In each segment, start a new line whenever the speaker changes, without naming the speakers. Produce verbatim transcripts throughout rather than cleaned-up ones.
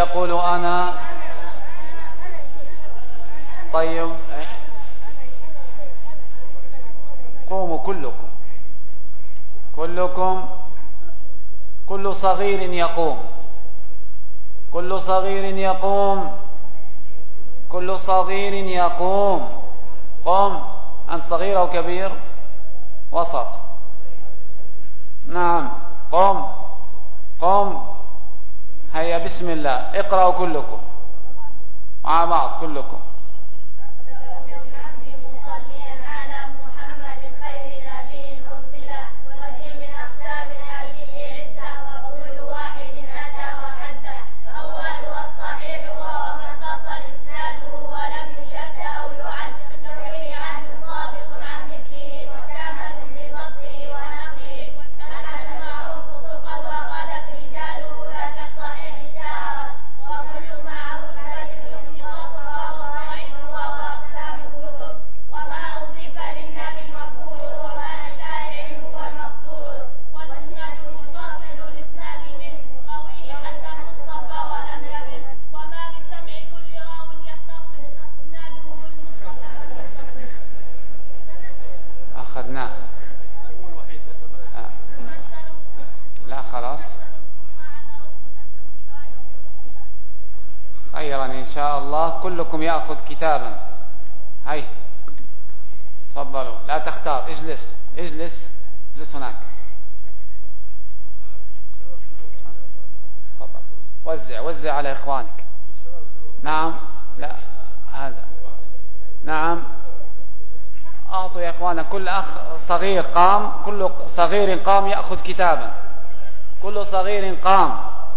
يقول أنا؟ طيب قوموا كلكم، كلكم، كل صغير يقوم، كل صغير يقوم، كل صغير يقوم. قم. أنت صغير أو كبير؟ وسط. نعم قم، قم. هيا بسم الله، اقرأوا كلكم مع بعض كلكم. أخذناه. آه. لا خلاص، خيرا إن شاء الله. كلكم يأخذ كتابا. هاي تفضلوا، لا تختار، اجلس اجلس اجلس هناك. تفضل وزع وزع على إخوانك. نعم لا هذا نعم أعطوا يا إخوانا، كل أخ صغير قام، كل صغير قام يأخذ كتابا، كل صغير قام،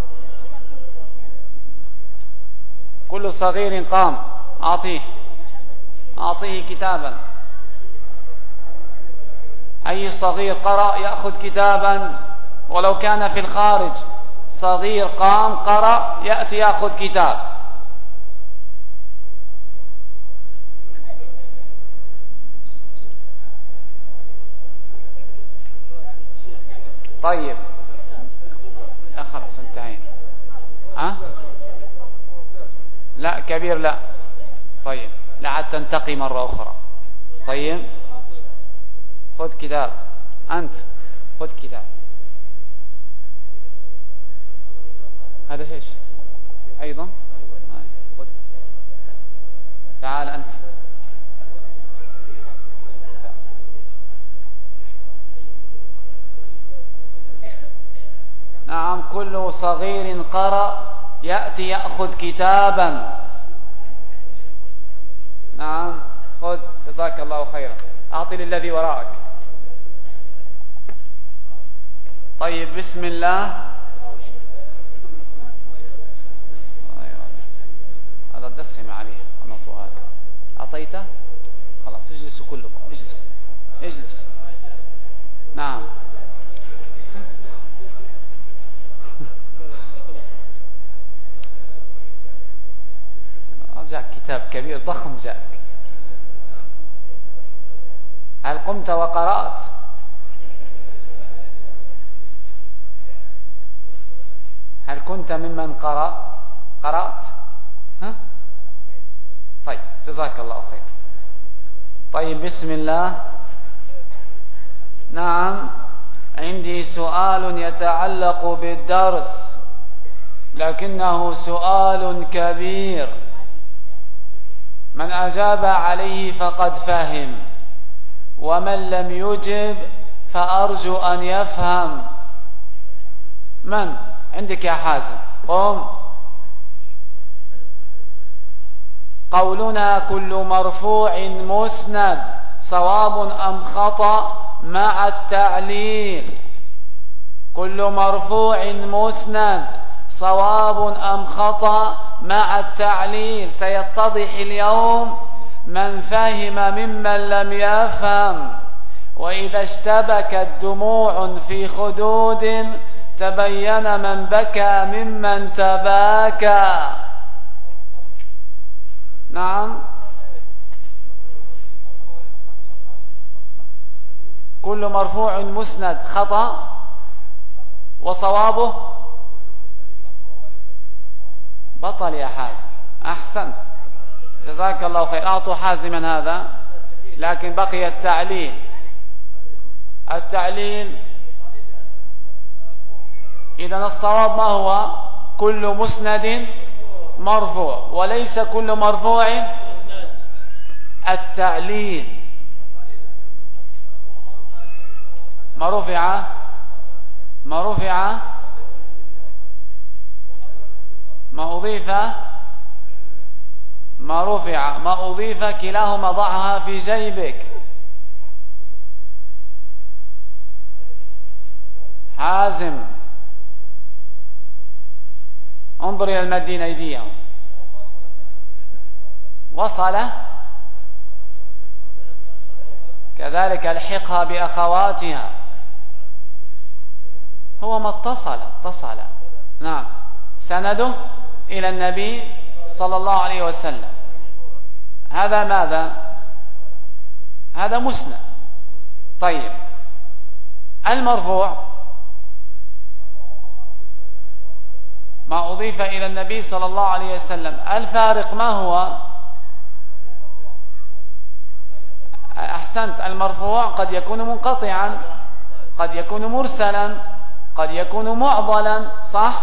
كل صغير قام. أعطيه أعطيه كتابا. أي صغير قرأ يأخذ كتابا، ولو كان في الخارج. صغير قام قرأ يأتي يأخذ كتاب. طيب لا خلاص انتهينا. ها لا كبير لا. طيب لعد تنتقي مرة أخرى. طيب خذ كتاب، أنت خذ كتاب. هذا ايش أيضا؟ خذ. تعال أنت. نعم كل صغير قرأ يأتي يأخذ كتابا. نعم خذ، جزاك الله خيرا. أعطي للذي وراءك. طيب بسم الله. هذا دسم عليه النطو هذا. أعطيته خلاص. اجلسوا كلكم، اجلس اجلس. نعم جاءك كتاب كبير ضخم جاءك. هل قمت وقرأت؟ هل كنت ممن قرأ قرأت؟ ها؟ طيب جزاك الله خير. طيب بسم الله. نعم عندي سؤال يتعلق بالدرس، لكنه سؤال كبير، من أجاب عليه فقد فهم، ومن لم يجب فأرجو أن يفهم. من عندك يا حازم؟ قم. قولنا كل مرفوع مسند صواب أم خطأ مع التعليل؟ كل مرفوع مسند صواب أم خطأ مع التعليل. سيتضح اليوم من فهم ممن لم يفهم. وإذا اشتبكت دموع في خدود تبين من بكى ممن تباكى. نعم كل مرفوع مسند خطأ وصوابه بطل يا حازم، أحسنت، جزاك الله خير. أعطوا حازما هذا. لكن بقي التعليل. التعليل إذن الصواب ما هو؟ كل مسند مرفوع، وليس كل مرفوع. التعليل ما رفع ما رفع ما أضيف ما رفع ما أضيف كلاهما ضعها في جيبك. حازم انظر إلى المدين أيديهم. وصل كذلك الحقها بأخواتها. هو ما اتصل اتصل نعم سنده إلى النبي صلى الله عليه وسلم. هذا ماذا؟ هذا مسند. طيب المرفوع ما أضيف إلى النبي صلى الله عليه وسلم. الفارق ما هو؟ أحسنت، المرفوع قد يكون منقطعا، قد يكون مرسلا، قد يكون معضلا، صح؟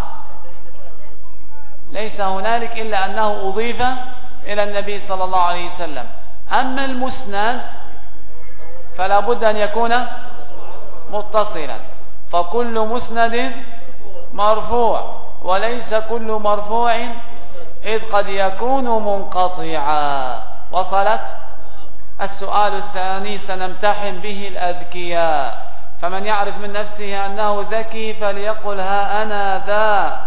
ليس هنالك إلا أنه أضيف إلى النبي صلى الله عليه وسلم. أما المسند فلا بد أن يكون متصلا، فكل مسند مرفوع، وليس كل مرفوع إذ قد يكون منقطعا. وصلت؟ السؤال الثاني سنمتحن به الأذكياء، فمن يعرف من نفسه أنه ذكي فليقل ها أنا ذا.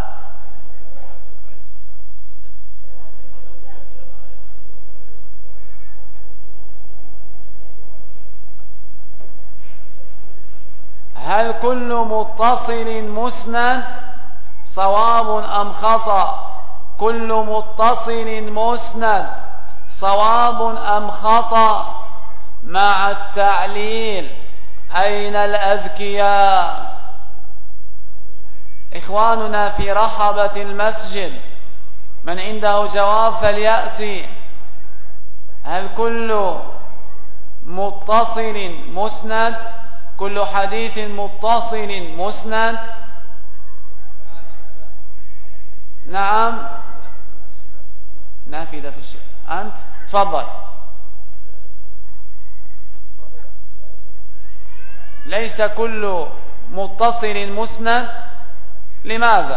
هل كل متصل مسند صواب أم خطأ؟ كل متصل مسند صواب أم خطأ؟ مع التعليل. أين الأذكياء؟ إخواننا في رحبة المسجد، من عنده جواب فليأتي. هل كل متصل مسند؟ كل حديث متصل مسند؟ نعم. نافذة في الشيء. أنت تفضل. ليس كل متصل مسند. لماذا؟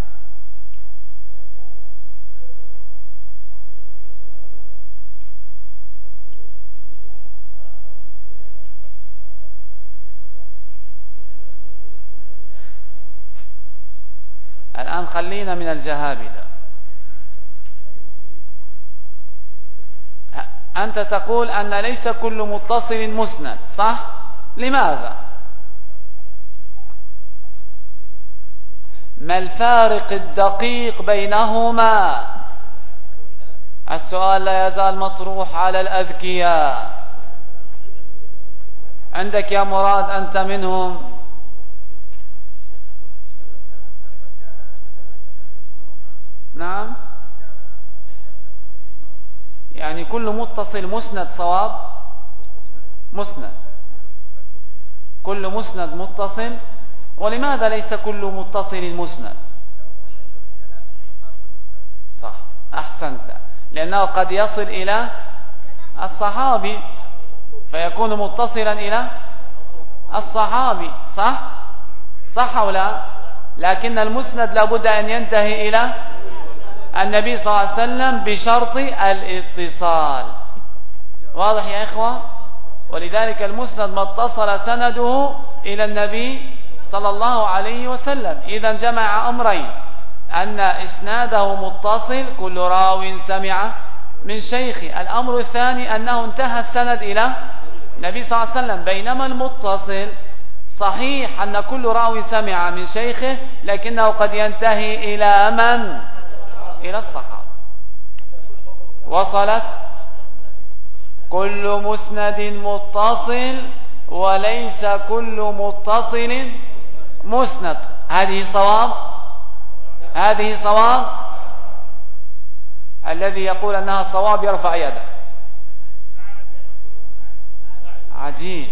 الآن خلينا من الجهابذة. أنت تقول أن ليس كل متصل مسند، صح؟ لماذا؟ ما الفارق الدقيق بينهما؟ السؤال لا يزال مطروح على الأذكياء. عندك يا مراد أنت منهم؟ نعم. يعني كل متصل مسند صواب؟ مسند، كل مسند متصل. ولماذا ليس كل متصل مسند؟ صح، أحسنت، لأنه قد يصل إلى الصحابي فيكون متصلا إلى الصحابي، صح؟ صح أو لا؟ لكن المسند لابد أن ينتهي إلى النبي صلى الله عليه وسلم بشرط الاتصال. واضح يا إخوة؟ ولذلك المسند ما اتصل سنده إلى النبي صلى الله عليه وسلم. إذن جمع أمرين، أن إسناده متصل كل راو سمع من شيخه. الأمر الثاني أنه انتهى السند إلى النبي صلى الله عليه وسلم. بينما المتصل صحيح أن كل راو سمع من شيخه، لكنه قد ينتهي إلى من؟ إلى الصحابة. وصلت؟ كل مسند متصل وليس كل متصل مسند. هذه صواب؟ هذه صواب؟ الذي يقول أنها صواب يرفع يده. عجيب.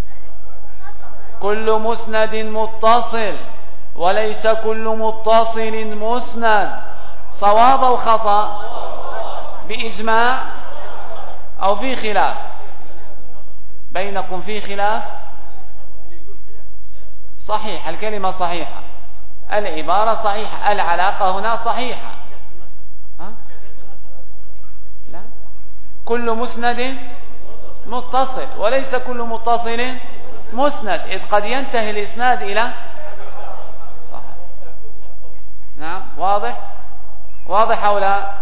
كل مسند متصل وليس كل متصل مسند. صواب أو خطأ؟ بإجماع أو في خلاف؟ بينكم في خلاف؟ صحيح، الكلمة صحيحة، العبارة صحيحة، العلاقة هنا صحيحة. ها؟ لا، كل مسند متصل وليس كل متصل مسند، إذ قد ينتهي الإسناد إلى صحيح. نعم، واضح؟ واضح أو لا؟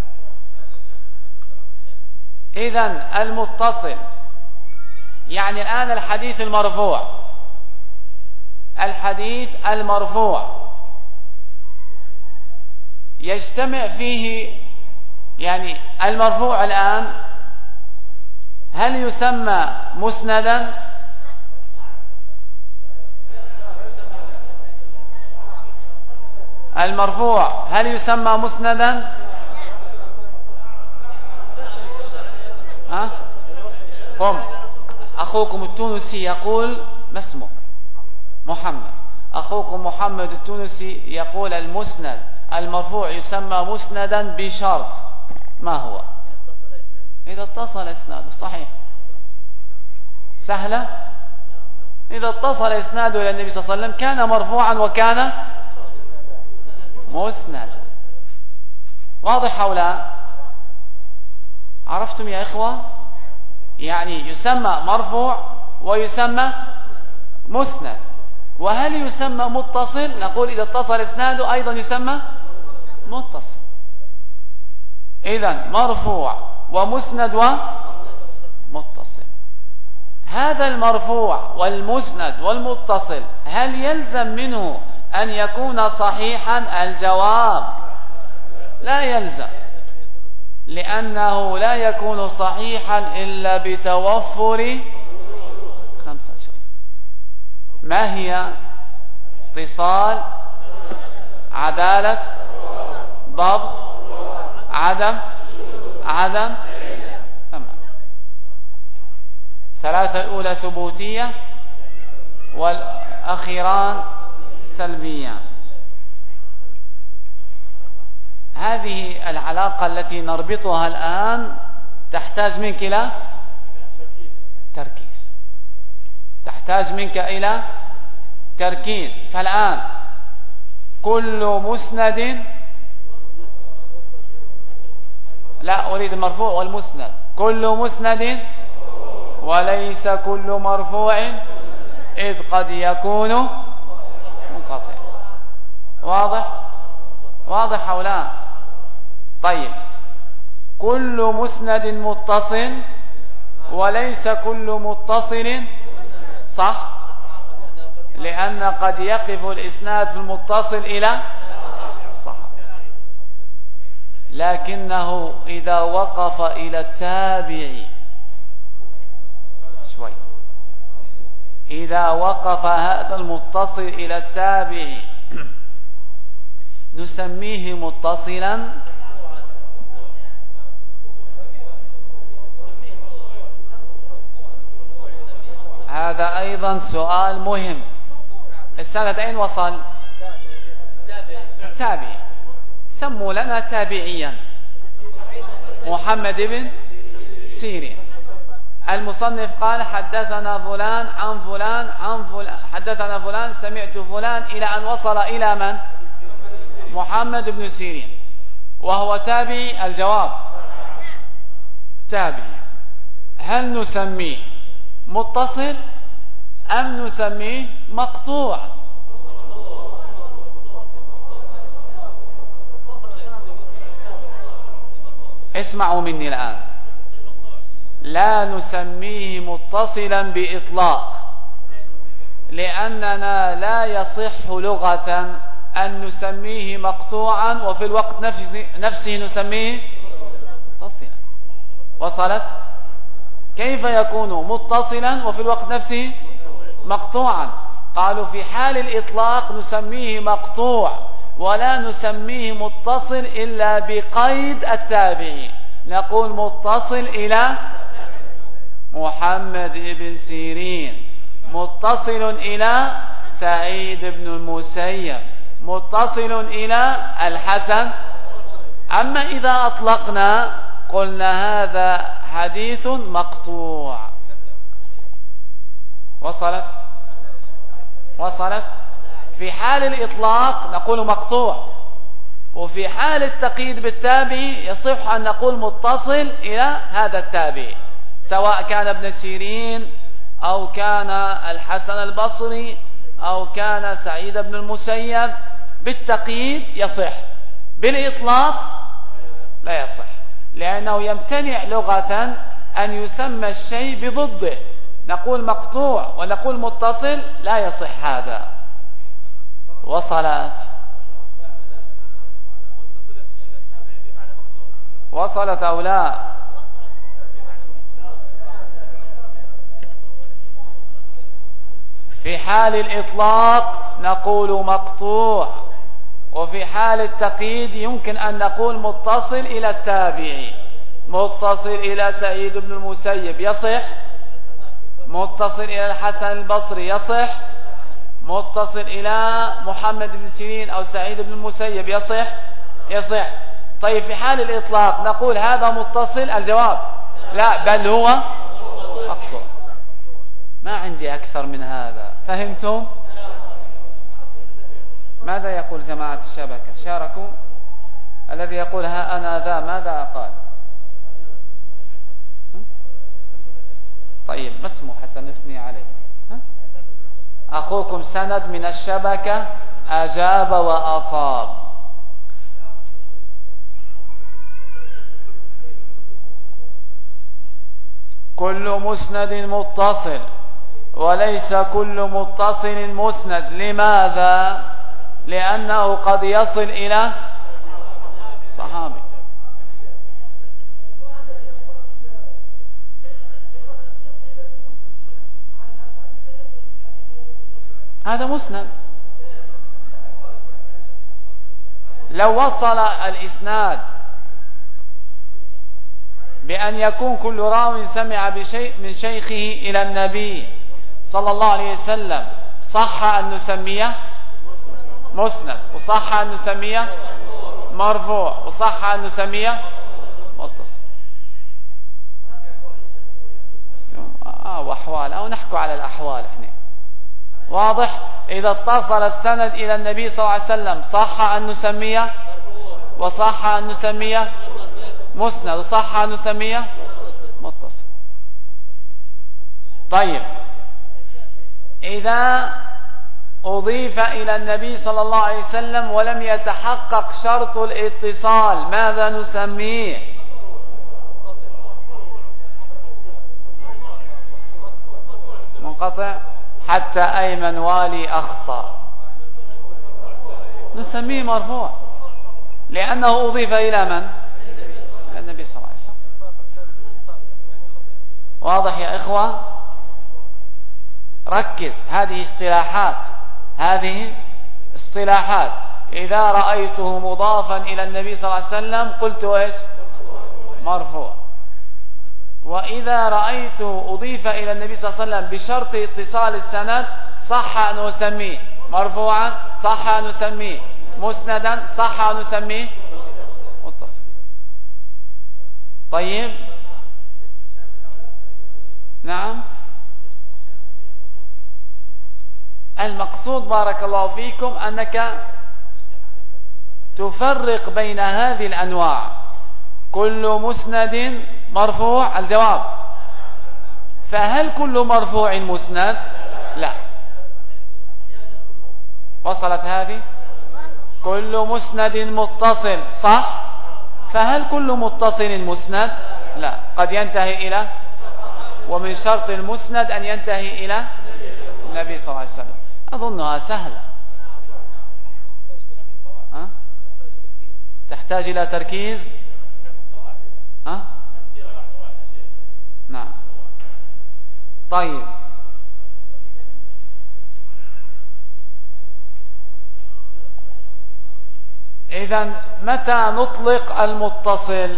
إذن المتصل يعني الآن الحديث المرفوع، الحديث المرفوع يجتمع فيه، يعني المرفوع الآن هل يسمى مسندا؟ المرفوع هل يسمى مسندا؟ ها؟ قم. أخوكم التونسي يقول ما اسمك؟ محمد. أخوكم محمد التونسي يقول المسند المرفوع يسمى مسندا بشرط، ما هو؟ إذا اتصل إسناده. صحيح، سهلة. إذا اتصل إسناده إلى النبي صلى الله عليه وسلم كان مرفوعا وكان مسند. واضح أو لا؟ عرفتم يا إخوة؟ يعني يسمى مرفوع ويسمى مسند. وهل يسمى متصل؟ نقول إذا اتصل إسناده أيضا يسمى متصل. إذن مرفوع ومسند ومتصل. هذا المرفوع والمسند والمتصل هل يلزم منه أن يكون صحيحا؟ الجواب لا يلزم، لأنه لا يكون صحيحا إلا بتوفر خمسة شروط. ما هي؟ اتصال، عدالة، ضبط، عدم عدم تمام. ثلاثة الأولى ثبوتية والأخيران سلبية. هذه العلاقة التي نربطها الآن تحتاج منك إلى تركيز، تحتاج منك إلى تركيز. فالآن كل مسند، لا أريد المرفوع والمسند، كل مسند وليس كل مرفوع، إذ قد يكون منقطع. واضح؟ واضح أو لا؟ طيب، كل مسند متصل وليس كل متصل، صح؟ لأن قد يقف الإسناد في المتصل إلى صح، لكنه إذا وقف إلى التابع شوي، إذا وقف هذا المتصل إلى التابع نسميه متصلا هذا أيضا سؤال مهم. السند أين وصل؟ التابعي. سموا لنا تابعيا. محمد بن سيرين. المصنف قال حدثنا فلان عن فلان عن فلان، حدثنا فلان سمعت فلان، إلى أن وصل إلى من؟ محمد بن سيرين، وهو تابعي. الجواب تابعي. هل نسميه متصل أم نسميه مقطوع؟ اسمعوا مني الآن، لا نسميه متصلا بإطلاق، لأننا لا يصح لغة أن نسميه مقطوعا وفي الوقت نفسه, نفسه نسميه متصلا. وصلت؟ كيف يكون متصلا وفي الوقت نفسه مقطوعا؟ قالوا في حال الإطلاق نسميه مقطوع، ولا نسميه متصل إلا بقيد التابعي. نقول متصل إلى محمد بن سيرين، متصل إلى سعيد بن المسيب، متصل إلى الحسن. أما إذا أطلقنا قلنا هذا حديث مقطوع. وصلت وصلت في حال الإطلاق نقول مقطوع، وفي حال التقييد بالتابعي يصح أن نقول متصل إلى هذا التابعي، سواء كان ابن سيرين أو كان الحسن البصري أو كان سعيد بن المسيب. بالتقييد يصح، بالإطلاق لا يصح، لأنه يمتنع لغة أن يسمى الشيء بضده. نقول مقطوع ونقول متصل، لا يصح هذا. وصلت وصلت أو لا؟ في حال الإطلاق نقول مقطوع، وفي حال التقييد يمكن أن نقول متصل إلى التابعي، متصل إلى سعيد بن المسيب يصح، متصل إلى الحسن البصري يصح، متصل إلى محمد بن سيرين أو سعيد بن المسيب يصح يصح. طيب في حال الإطلاق نقول هذا متصل؟ الجواب لا، بل هو مقطوع. ما عندي أكثر من هذا. فهمتم؟ ماذا يقول جماعة الشبكة؟ شاركوا. الذي يقول ها أنا ذا ماذا قال؟ طيب ما اسمه حتى نثني عليه. أخوكم سند من الشبكة أجاب وأصاب. كل مسند متصل، وليس كل متصل مسند. لماذا؟ لأنه قد يصل إلى صحابي. هذا مسند. لو وصل الإسناد بأن يكون كل راو سمع بشيء من شيخه إلى النبي صلى الله عليه وسلم، صح أن نسميه مسند، وصح أن نسميه مرفوع، وصح أن نسميه متصل. آه وأحوال، أو نحكي على الأحوال احنا. واضح؟ إذا اتصل السند إلى النبي صلى الله عليه وسلم صح أن نسميه، وصح أن نسميه مسند، وصح أن نسميه متصل. طيب إذا أضيف إلى النبي صلى الله عليه وسلم ولم يتحقق شرط الاتصال ماذا نسميه؟ منقطع. حتى أيمن والي أخطأ نسميه مرفوع، لأنه أضيف إلى من؟ النبي صلى الله عليه وسلم. واضح يا إخوة؟ ركز، هذه اصطلاحات، هذه اصطلاحات. إذا رأيته مضافا إلى النبي صلى الله عليه وسلم قلت إيش؟ مرفوع. وإذا رأيته أضيف إلى النبي صلى الله عليه وسلم بشرط اتصال السند صح أن نسميه مرفوعا، صح أن نسميه مسندا، صح أن نسميه متصل. طيب نعم، المقصود بارك الله فيكم أنك تفرق بين هذه الأنواع. كل مسند مرفوع؟ الجواب فهل كل مرفوع مسند؟ لا. وصلت هذه؟ كل مسند متصل صح؟ فهل كل متصل مسند؟ لا، قد ينتهي إلى، ومن شرط المسند أن ينتهي إلى النبي صلى الله عليه وسلم. أظنها سهلة. أه؟ تحتاج إلى تركيز. أه؟ نعم. طيب إذن متى نطلق المتصل؟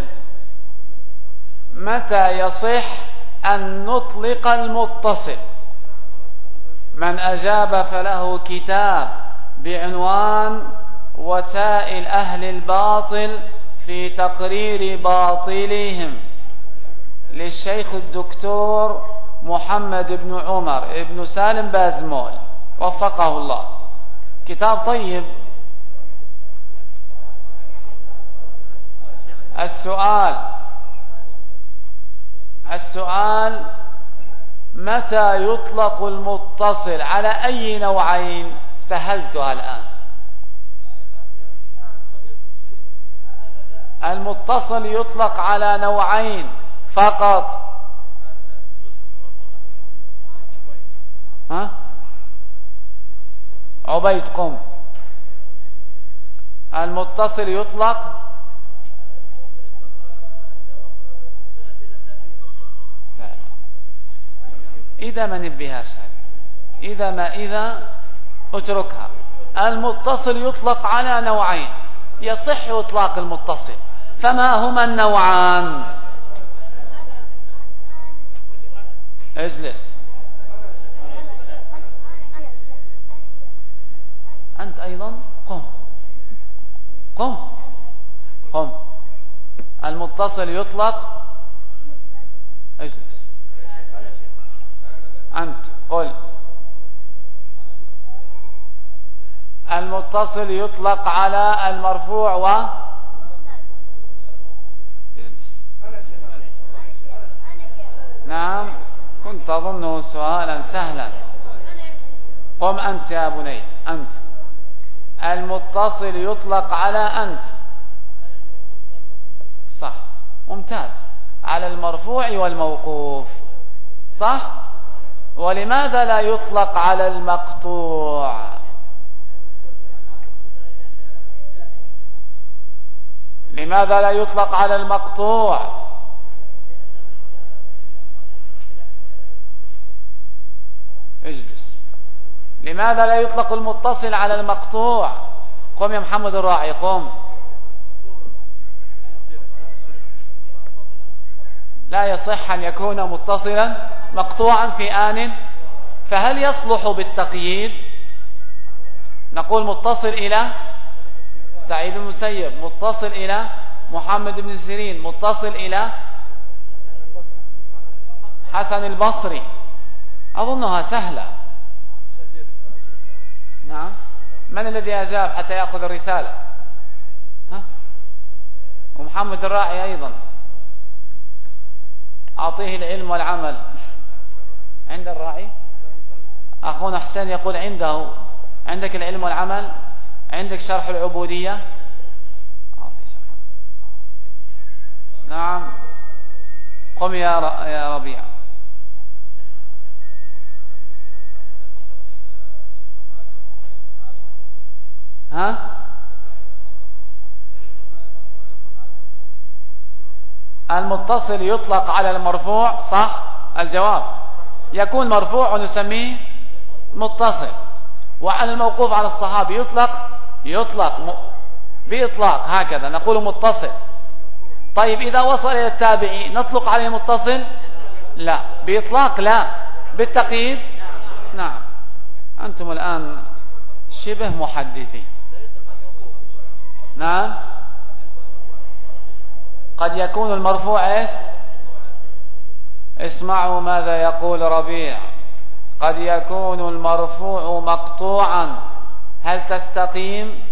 متى يصح أن نطلق المتصل؟ من أجاب فله كتاب بعنوان وسائل أهل الباطل في تقرير باطلهم للشيخ الدكتور محمد بن عمر بن سالم بازمول وفقه الله. كتاب طيب. السؤال السؤال متى يطلق المتصل على أي نوعين؟ سهلتها الآن. المتصل يطلق على نوعين فقط. ها؟ عبيد قم. المتصل يطلق إذا ما نبهاش إذا ما إذا اتركها. المتصل يطلق على نوعين، يصح إطلاق المتصل، فما هما النوعان؟ اجلس. أنت أيضا قم قم قم. المتصل يطلق. اجلس. أنت قل. المتصل يطلق على المرفوع و اجلس. نعم، كنت أظنه سؤالا سهلا. قم أنت يا بني. أنت. المتصل يطلق على أنت. صح، ممتاز. على المرفوع والموقوف. صح. ولماذا لا يطلق على المقطوع؟ لماذا لا يطلق على المقطوع؟ اجلس. لماذا لا يطلق المتصل على المقطوع؟ قم يا محمد الراعي قم. لا يصح أن يكون متصلا مقطوعا في آن، فهل يصلح بالتقييد؟ نقول متصل إلى سعيد بن المسيب، متصل إلى محمد بن سيرين، متصل إلى حسن البصري. أظنها سهلة. نعم. من الذي أجاب حتى يأخذ الرسالة؟ ها؟ ومحمد الراعي أيضا. أعطيه العلم والعمل. عند الراعي أخونا حسين يقول عنده. عندك العلم والعمل؟ عندك شرح العبودية؟ أعطي شرح. نعم. قم يا يا ربيع. ها؟ المتصل يطلق على المرفوع. صح. الجواب يكون مرفوع ونسميه متصل. وعلى الموقوف على الصحابي يطلق يطلق م... بإطلاق هكذا نقول متصل. طيب إذا وصل إلى التابعي نطلق عليه متصل؟ لا. بإطلاق لا. بالتقييد نعم. أنتم الآن شبه محدثين. نعم. قد يكون المرفوع ايش؟ اسمعوا ماذا يقول ربيع. قد يكون المرفوع مقطوعا. هل تستقيم؟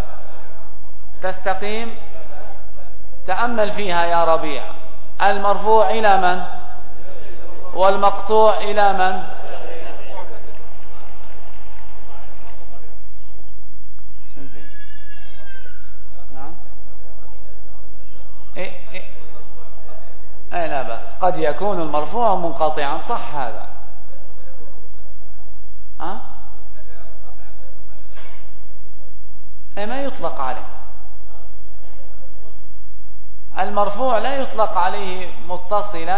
تستقيم؟ تأمل فيها يا ربيع. المرفوع إلى من؟ والمقطوع إلى من؟ نعم. إيه إيه. أي لا بس قد يكون المرفوع منقطعا. صح هذا. ها؟ أي ما يطلق عليه المرفوع. لا يطلق عليه متصلا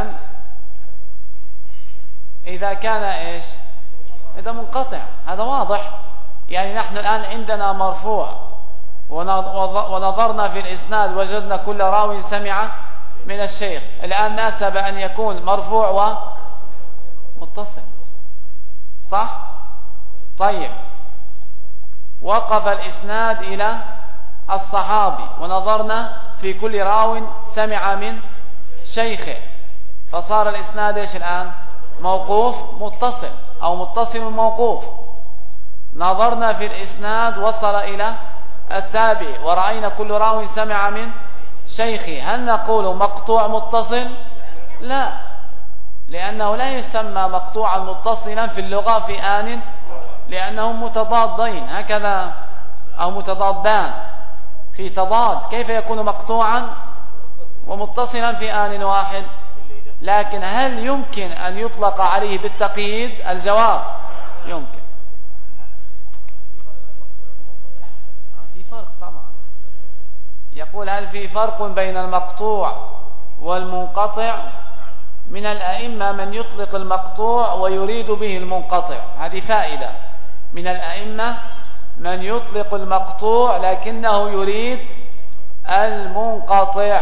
إذا كان إيش؟ إذا منقطع. هذا واضح. يعني نحن الآن عندنا مرفوع ونظرنا في الإسناد وجدنا كل راوي سمع من الشيخ. الآن ناسب أن يكون مرفوع ومتصل، صح؟ طيب، وقف الإسناد إلى الصحابي ونظرنا في كل راو سمع من شيخه، فصار الإسناد إيش الآن؟ موقوف متصل أو متصل موقوف. نظرنا في الإسناد وصل إلى التابع ورأينا كل راو سمع من شيخه، هل نقول مقطوع متصل؟ لا، لأنه لا يسمى مقطوعا متصلا في اللغة في آن، لأنهم متضادين هكذا أو متضادان في تضاد، كيف يكون مقطوعا ومتصلا في آن واحد؟ لكن هل يمكن أن يطلق عليه بالتقييد؟ الجواب يمكن. في فرق طبعا. يقول هل في فرق بين المقطوع والمنقطع؟ من الأئمة من يطلق المقطوع ويريد به المنقطع، هذه فائدة. من الأئمة من يطلق المقطوع لكنه يريد المنقطع.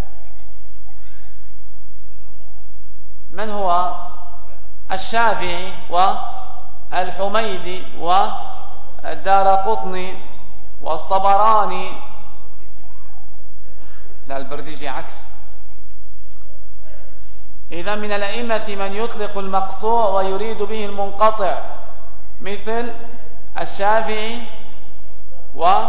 من هو؟ الشافعي والحميدي والدارقطني والطبراني. لا، البرديجي عكس. إذا من الأئمة من يطلق المقطوع ويريد به المنقطع، مثل الشافعي و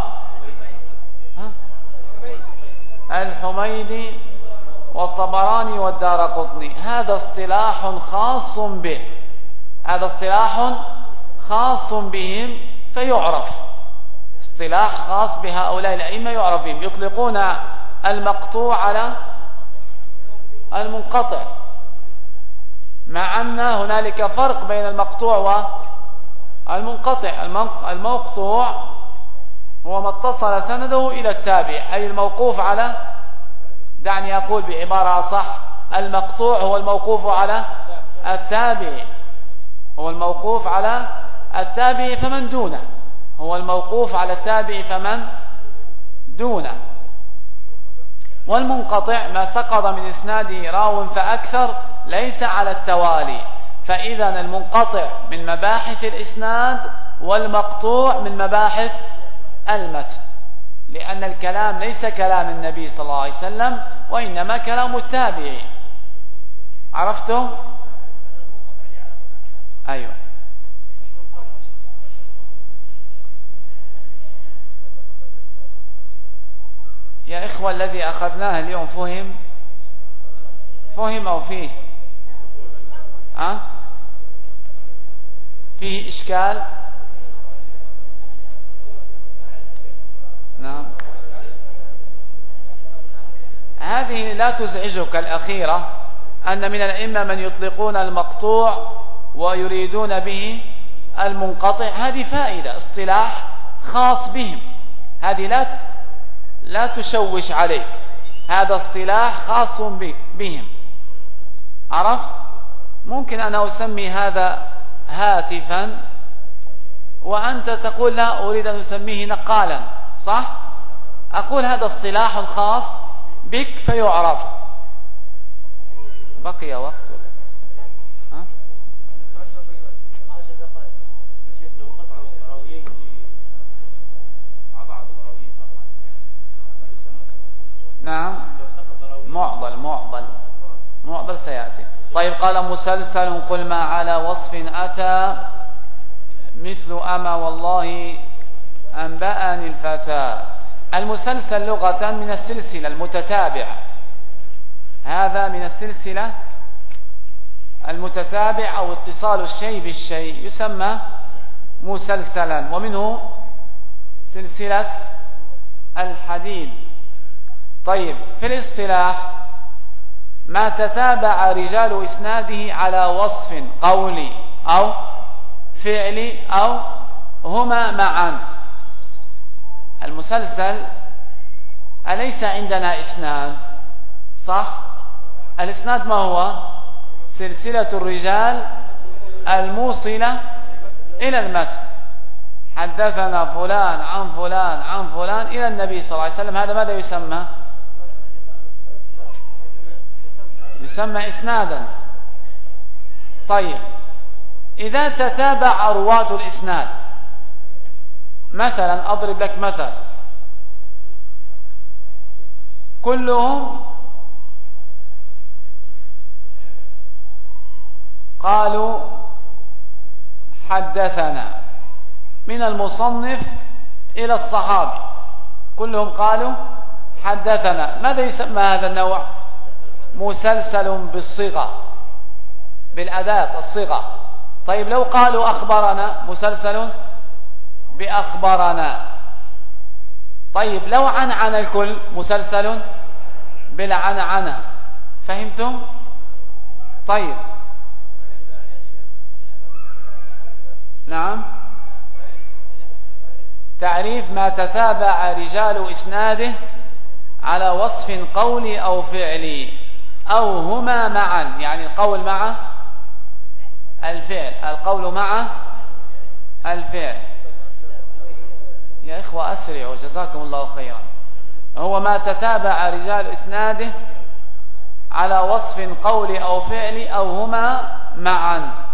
الحميدي والطبراني والدارقطني. هذا اصطلاح خاص به، هذا اصطلاح خاص بهم فيعرف، اصطلاح خاص بهؤلاء الأئمة يعرف بهم، يطلقون المقطوع على المنقطع، مع أن هنالك فرق بين المقطوع والمنقطع. المقطوع هو ما اتصل سنده إلى التابع، أي الموقوف على، دعني أقول بعبارة صح، المقطوع هو الموقوف على التابع، هو الموقوف على التابع فمن دونه، هو الموقوف على التابع فمن دونه. والمنقطع ما سقط من إسناده راو فأكثر ليس على التوالي، فإذا المنقطع من مباحث الإسناد والمقطوع من مباحث المتن، لأن الكلام ليس كلام النبي صلى الله عليه وسلم وإنما كلام التابعي. عرفتم؟ أيوه. يا إخوة الذي أخذناه اليوم فهم؟ فهم أو فيه؟ أه؟ فيه إشكال؟ نعم. هذه لا تزعجك الأخيرة، أن من الأئمة من يطلقون المقطوع ويريدون به المنقطع، هذه فائدة، اصطلاح خاص بهم، هذه لا لا تشوش عليك، هذا اصطلاح خاص بهم. عرفت؟ ممكن أنا أسمي هذا هاتفا وأنت تقول لا أريد أن أسميه نقالا، صح؟ أقول هذا اصطلاح خاص بك فيعرف. بقي وقت؟ ها؟ نعم، معضل معضل معضل سيأتي. طيب، قال مسلسل قل ما على وصف أتى مثل أما والله أنبأني الفتى. المسلسل لغة من السلسلة المتتابعة، هذا من السلسلة المتتابع أو اتصال الشيء بالشيء يسمى مسلسلا، ومنه سلسلة الحديد. طيب، في الاصطلاح ما تتابع رجال إسناده على وصف قولي أو فعلي أو هما معا. المسلسل أليس عندنا إسناد؟ صح؟ الإسناد ما هو؟ سلسلة الرجال الموصلة إلى المتن. حدثنا فلان عن فلان عن فلان إلى النبي صلى الله عليه وسلم، هذا ماذا يسمى؟ يسمى إسنادا. طيب إذا تتابع رواة الإسناد، مثلا أضرب لك مثل، كلهم قالوا حدثنا من المصنف إلى الصحابي، كلهم قالوا حدثنا، ماذا يسمى هذا النوع؟ مسلسل بالصيغة، بالأداة الصيغة. طيب لو قالوا أخبرنا، مسلسل بأخبرنا. طيب لو عنعن الكل، مسلسل بالعنعنة. فهمتم؟ طيب نعم. تعريف ما تتابع رجال إسناده على وصف قولي أو فعلي أو هما معا، يعني القول مع الفعل، القول مع الفعل. يا إخوة أسرعوا جزاكم الله خيرا. هو ما تتابع رجال إسناده على وصف قولي أو فعلي أو هما معا.